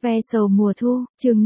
Ve sầu mùa thu, chương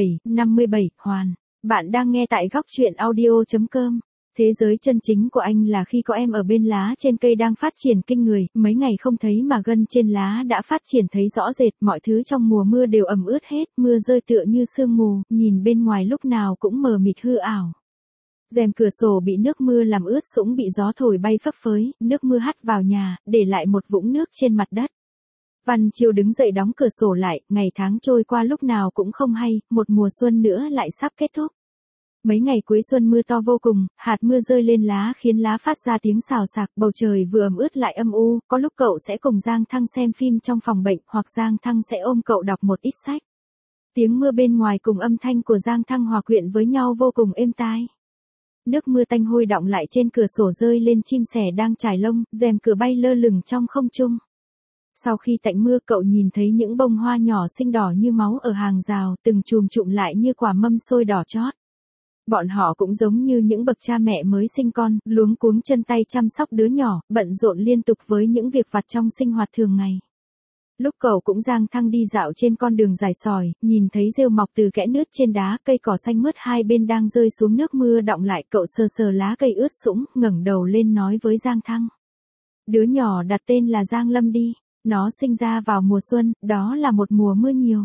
57, Hoàn. Bạn đang nghe tại góc truyện audio.com. Thế giới chân chính của anh là khi có em ở bên lá trên cây đang phát triển kinh người, mấy ngày không thấy mà gân trên lá đã phát triển thấy rõ rệt, mọi thứ trong mùa mưa đều ẩm ướt hết, mưa rơi tựa như sương mù, nhìn bên ngoài lúc nào cũng mờ mịt hư ảo. Rèm cửa sổ bị nước mưa làm ướt sũng bị gió thổi bay phấp phới, nước mưa hắt vào nhà, để lại một vũng nước trên mặt đất. Văn Chiêu đứng dậy đóng cửa sổ lại, ngày tháng trôi qua lúc nào cũng không hay, một mùa xuân nữa lại sắp kết thúc. Mấy ngày cuối xuân mưa to vô cùng, hạt mưa rơi lên lá khiến lá phát ra tiếng xào xạc, bầu trời vừa ẩm ướt lại âm u, có lúc cậu sẽ cùng Giang Thăng xem phim trong phòng bệnh, hoặc Giang Thăng sẽ ôm cậu đọc một ít sách. Tiếng mưa bên ngoài cùng âm thanh của Giang Thăng hòa quyện với nhau vô cùng êm tai. Nước mưa tanh hôi đọng lại trên cửa sổ rơi lên chim sẻ đang trải lông, rèm cửa bay lơ lửng trong không trung. Sau khi tạnh mưa cậu nhìn thấy những bông hoa nhỏ xinh đỏ như máu ở hàng rào, từng chùm chụm lại như quả mâm xôi đỏ chót. Bọn họ cũng giống như những bậc cha mẹ mới sinh con, luống cuống chân tay chăm sóc đứa nhỏ, bận rộn liên tục với những việc vặt trong sinh hoạt thường ngày. Lúc cậu cũng Giang Thăng đi dạo trên con đường dài sỏi, nhìn thấy rêu mọc từ kẽ nứt trên đá, cây cỏ xanh mướt hai bên đang rơi xuống nước mưa đọng lại, cậu sờ sờ lá cây ướt sũng, ngẩng đầu lên nói với Giang Thăng. Đứa nhỏ đặt tên là Giang Lâm đi. Nó sinh ra vào mùa xuân, đó là một mùa mưa nhiều.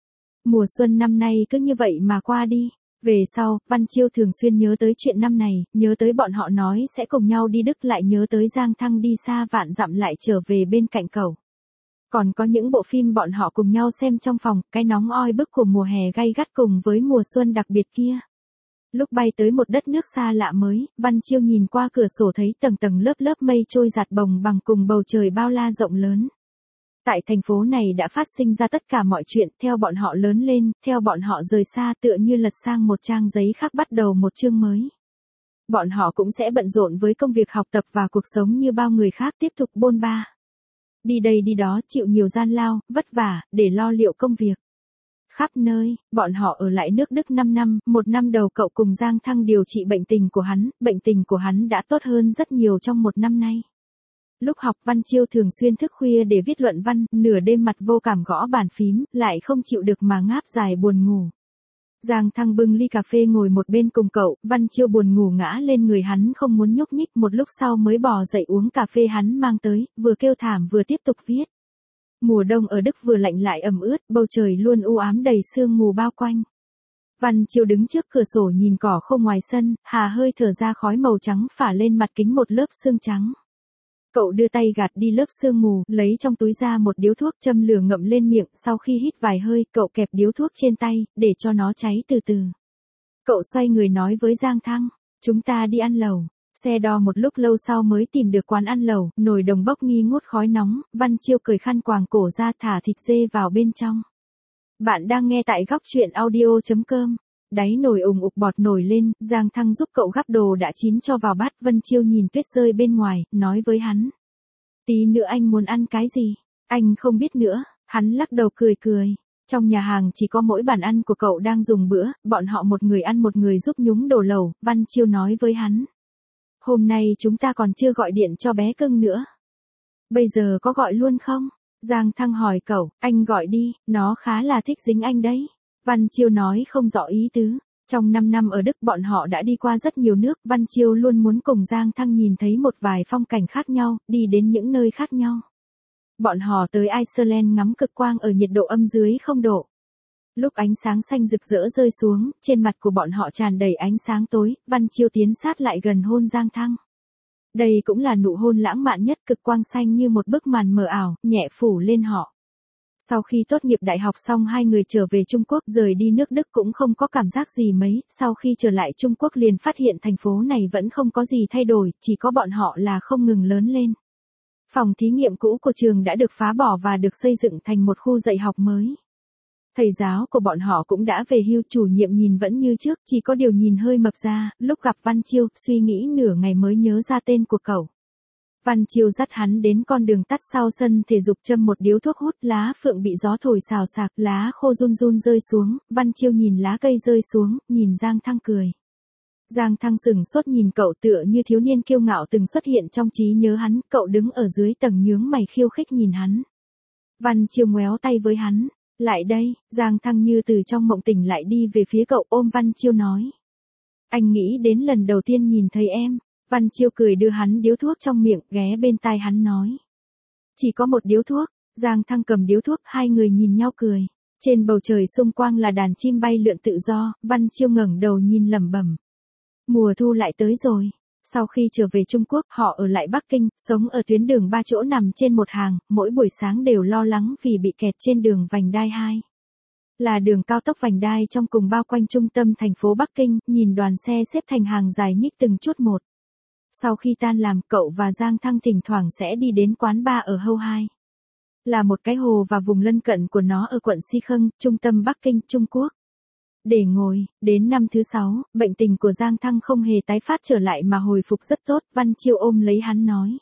Mùa xuân năm nay cứ như vậy mà qua đi. Về sau, Văn Chiêu thường xuyên nhớ tới chuyện năm này, nhớ tới bọn họ nói sẽ cùng nhau đi Đức, lại nhớ tới Giang Thăng đi xa vạn dặm lại trở về bên cạnh cậu. Còn có những bộ phim bọn họ cùng nhau xem trong phòng, cái nóng oi bức của mùa hè gay gắt cùng với mùa xuân đặc biệt kia. Lúc bay tới một đất nước xa lạ mới, Văn Chiêu nhìn qua cửa sổ thấy tầng tầng lớp lớp mây trôi giạt bồng bằng cùng bầu trời bao la rộng lớn. Tại thành phố này đã phát sinh ra tất cả mọi chuyện, theo bọn họ lớn lên, theo bọn họ rời xa, tựa như lật sang một trang giấy khác bắt đầu một chương mới. Bọn họ cũng sẽ bận rộn với công việc học tập và cuộc sống như bao người khác, tiếp tục bôn ba. Đi đây đi đó, chịu nhiều gian lao, vất vả, để lo liệu công việc. Khắp nơi, bọn họ ở lại nước Đức 5 năm, một năm đầu cậu cùng Giang Thăng điều trị bệnh tình của hắn đã tốt hơn rất nhiều trong một năm nay. Lúc học Văn Chiêu thường xuyên thức khuya để viết luận văn, nửa đêm mặt vô cảm gõ bàn phím, lại không chịu được mà ngáp dài buồn ngủ. Giang Thăng bưng ly cà phê ngồi một bên cùng cậu, Văn Chiêu buồn ngủ ngã lên người hắn không muốn nhúc nhích, một lúc sau mới bò dậy uống cà phê hắn mang tới, vừa kêu thảm vừa tiếp tục viết. Mùa đông ở Đức vừa lạnh lại ẩm ướt, bầu trời luôn u ám đầy sương mù bao quanh. Văn Chiêu đứng trước cửa sổ nhìn cỏ khô ngoài sân, hà hơi thở ra khói màu trắng phả lên mặt kính một lớp sương trắng. Cậu đưa tay gạt đi lớp sương mù, lấy trong túi ra một điếu thuốc châm lửa ngậm lên miệng, sau khi hít vài hơi, cậu kẹp điếu thuốc trên tay, để cho nó cháy từ từ. Cậu xoay người nói với Giang Thăng, chúng ta đi ăn lẩu. Xe đò một lúc lâu sau mới tìm được quán ăn lẩu, nồi đồng bốc nghi ngút khói nóng, Văn Chiêu cởi khăn quàng cổ ra thả thịt dê vào bên trong. Bạn đang nghe tại góc truyện audio.com. Đáy nồi ùng ục bọt nổi lên, Giang Thăng giúp cậu gắp đồ đã chín cho vào bát, Vân Chiêu nhìn tuyết rơi bên ngoài, nói với hắn. Tí nữa anh muốn ăn cái gì? Anh không biết nữa, hắn lắc đầu cười cười. Trong nhà hàng chỉ có mỗi bàn ăn của cậu đang dùng bữa, bọn họ một người ăn một người giúp nhúng đồ lẩu, Văn Chiêu nói với hắn. Hôm nay chúng ta còn chưa gọi điện cho bé cưng nữa. Bây giờ có gọi luôn không? Giang Thăng hỏi cậu, anh gọi đi, nó khá là thích dính anh đấy. Văn Chiêu nói không rõ ý tứ. Trong 5 năm ở Đức bọn họ đã đi qua rất nhiều nước, Văn Chiêu luôn muốn cùng Giang Thăng nhìn thấy một vài phong cảnh khác nhau, đi đến những nơi khác nhau. Bọn họ tới Iceland ngắm cực quang ở nhiệt độ âm dưới 0 độ. Lúc ánh sáng xanh rực rỡ rơi xuống, trên mặt của bọn họ tràn đầy ánh sáng tối, Văn Chiêu tiến sát lại gần hôn Giang Thăng. Đây cũng là nụ hôn lãng mạn nhất, cực quang xanh như một bức màn mờ ảo, nhẹ phủ lên họ. Sau khi tốt nghiệp đại học xong hai người trở về Trung Quốc, rời đi nước Đức cũng không có cảm giác gì mấy, sau khi trở lại Trung Quốc liền phát hiện thành phố này vẫn không có gì thay đổi, chỉ có bọn họ là không ngừng lớn lên. Phòng thí nghiệm cũ của trường đã được phá bỏ và được xây dựng thành một khu dạy học mới. Thầy giáo của bọn họ cũng đã về hưu, chủ nhiệm nhìn vẫn như trước, chỉ có điều nhìn hơi mập ra, lúc gặp Văn Chiêu, suy nghĩ nửa ngày mới nhớ ra tên của cậu. Văn Chiêu dắt hắn đến con đường tắt sau sân thể dục châm một điếu thuốc hút, lá phượng bị gió thổi xào xạc, lá khô run run rơi xuống, Văn Chiêu nhìn lá cây rơi xuống, nhìn Giang Thăng cười. Giang Thăng sững sốt nhìn cậu tựa như thiếu niên kiêu ngạo từng xuất hiện trong trí nhớ hắn, cậu đứng ở dưới tầng nhướng mày khiêu khích nhìn hắn. Văn Chiêu ngoéo tay với hắn, Lại đây, Giang Thăng như từ trong mộng tỉnh lại đi về phía cậu ôm Văn Chiêu nói. Anh nghĩ đến lần đầu tiên nhìn thấy em. Văn Chiêu cười đưa hắn điếu thuốc trong miệng, ghé bên tai hắn nói. Chỉ có một điếu thuốc. Giang Thăng cầm điếu thuốc, hai người nhìn nhau cười. Trên bầu trời xung quanh là đàn chim bay lượn tự do, Văn Chiêu ngẩng đầu nhìn lẩm bẩm. Mùa thu lại tới rồi. Sau khi trở về Trung Quốc, họ ở lại Bắc Kinh, sống ở tuyến đường 3 chỗ nằm trên một hàng, mỗi buổi sáng đều lo lắng vì bị kẹt trên đường vành đai 2. Là đường cao tốc vành đai trong cùng bao quanh trung tâm thành phố Bắc Kinh, nhìn đoàn xe xếp thành hàng dài nhích từng chút một. Sau khi tan làm, cậu và Giang Thăng thỉnh thoảng sẽ đi đến quán bar ở Hâu Hai. Là một cái hồ và vùng lân cận của nó ở quận Si Khâng, trung tâm Bắc Kinh, Trung Quốc. Để ngồi, đến năm thứ 6, bệnh tình của Giang Thăng không hề tái phát trở lại mà hồi phục rất tốt, Văn Chiêu ôm lấy hắn nói.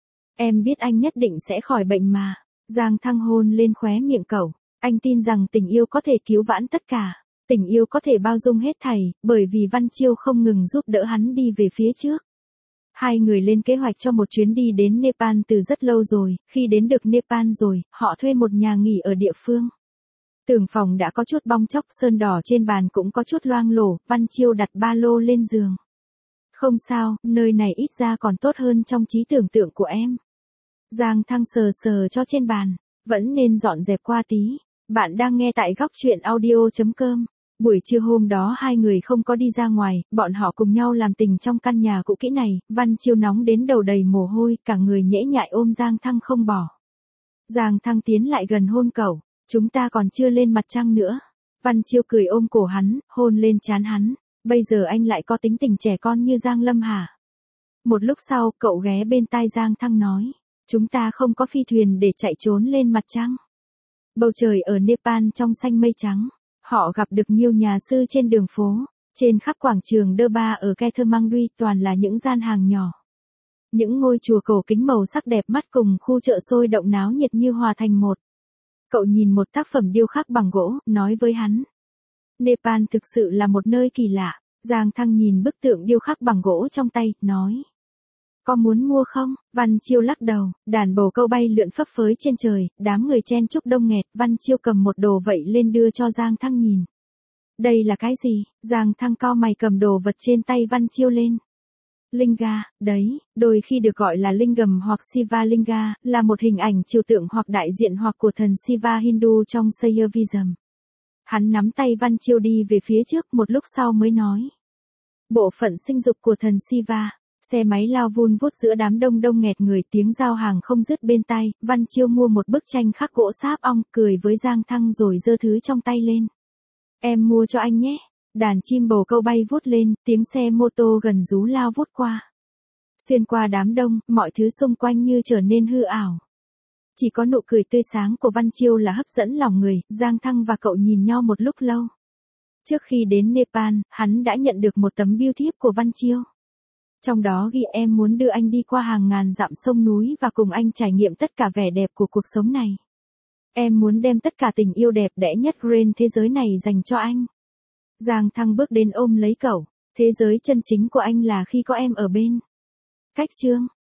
Em biết anh nhất định sẽ khỏi bệnh mà. Giang Thăng hôn lên khóe miệng cậu, anh tin rằng tình yêu có thể cứu vãn tất cả, tình yêu có thể bao dung hết thảy, bởi vì Văn Chiêu không ngừng giúp đỡ hắn đi về phía trước. Hai người lên kế hoạch cho một chuyến đi đến Nepal từ rất lâu rồi, khi đến được Nepal rồi, họ thuê một nhà nghỉ ở địa phương. Tường phòng đã có chút bong chóc, sơn đỏ trên bàn cũng có chút loang lổ, Văn Chiêu đặt ba lô lên giường. Không sao, nơi này ít ra còn tốt hơn trong trí tưởng tượng của em. Giang Thăng sờ sờ cho trên bàn, vẫn nên dọn dẹp qua tí. Bạn đang nghe tại góc truyện audio.com. Buổi trưa hôm đó hai người không có đi ra ngoài, bọn họ cùng nhau làm tình trong căn nhà cũ kỹ này, Văn Chiêu nóng đến đầu đầy mồ hôi, cả người nhễ nhại ôm Giang Thăng không bỏ. Giang Thăng tiến lại gần hôn cậu, chúng ta còn chưa lên mặt trăng nữa. Văn Chiêu cười ôm cổ hắn, hôn lên trán hắn, bây giờ anh lại có tính tình trẻ con như Giang Lâm hả? Một lúc sau, cậu ghé bên tai Giang Thăng nói, chúng ta không có phi thuyền để chạy trốn lên mặt trăng. Bầu trời ở Nepal trong xanh mây trắng. Họ gặp được nhiều nhà sư trên đường phố, trên khắp quảng trường Durbar ở Kathmandu toàn là những gian hàng nhỏ. Những ngôi chùa cổ kính màu sắc đẹp mắt cùng khu chợ sôi động náo nhiệt như hòa thành một. Cậu nhìn một tác phẩm điêu khắc bằng gỗ, nói với hắn. Nepal thực sự là một nơi kỳ lạ. Giang Thăng nhìn bức tượng điêu khắc bằng gỗ trong tay, nói. Có muốn mua không? Văn Chiêu lắc đầu, đàn bồ câu bay lượn phấp phới trên trời, đám người chen chúc đông nghẹt, Văn Chiêu cầm một đồ vậy lên đưa cho Giang Thăng nhìn. Đây là cái gì? Giang Thăng cau mày cầm đồ vật trên tay Văn Chiêu lên. Linga, đấy, đôi khi được gọi là Lingam hoặc Shiva Linga, là một hình ảnh trừu tượng hoặc đại diện hoặc của thần Shiva Hindu trong Shaivism. Hắn nắm tay Văn Chiêu đi về phía trước, một lúc sau mới nói. Bộ phận sinh dục của thần Shiva. Xe máy lao vun vút giữa đám đông đông nghẹt người, tiếng giao hàng không dứt bên tai, Văn Chiêu mua một bức tranh khắc gỗ sáp ong, cười với Giang Thăng rồi giơ thứ trong tay lên. Em mua cho anh nhé. Đàn chim bồ câu bay vút lên, tiếng xe mô tô gần rú lao vút qua. Xuyên qua đám đông, mọi thứ xung quanh như trở nên hư ảo. Chỉ có nụ cười tươi sáng của Văn Chiêu là hấp dẫn lòng người, Giang Thăng và cậu nhìn nhau một lúc lâu. Trước khi đến Nepal, hắn đã nhận được một tấm bưu thiếp của Văn Chiêu. Trong đó ghi em muốn đưa anh đi qua hàng ngàn dặm sông núi và cùng anh trải nghiệm tất cả vẻ đẹp của cuộc sống này. Em muốn đem tất cả tình yêu đẹp đẽ nhất trên thế giới này dành cho anh. Giang Thăng bước đến ôm lấy cậu. Thế giới chân chính của anh là khi có em ở bên. Cách chương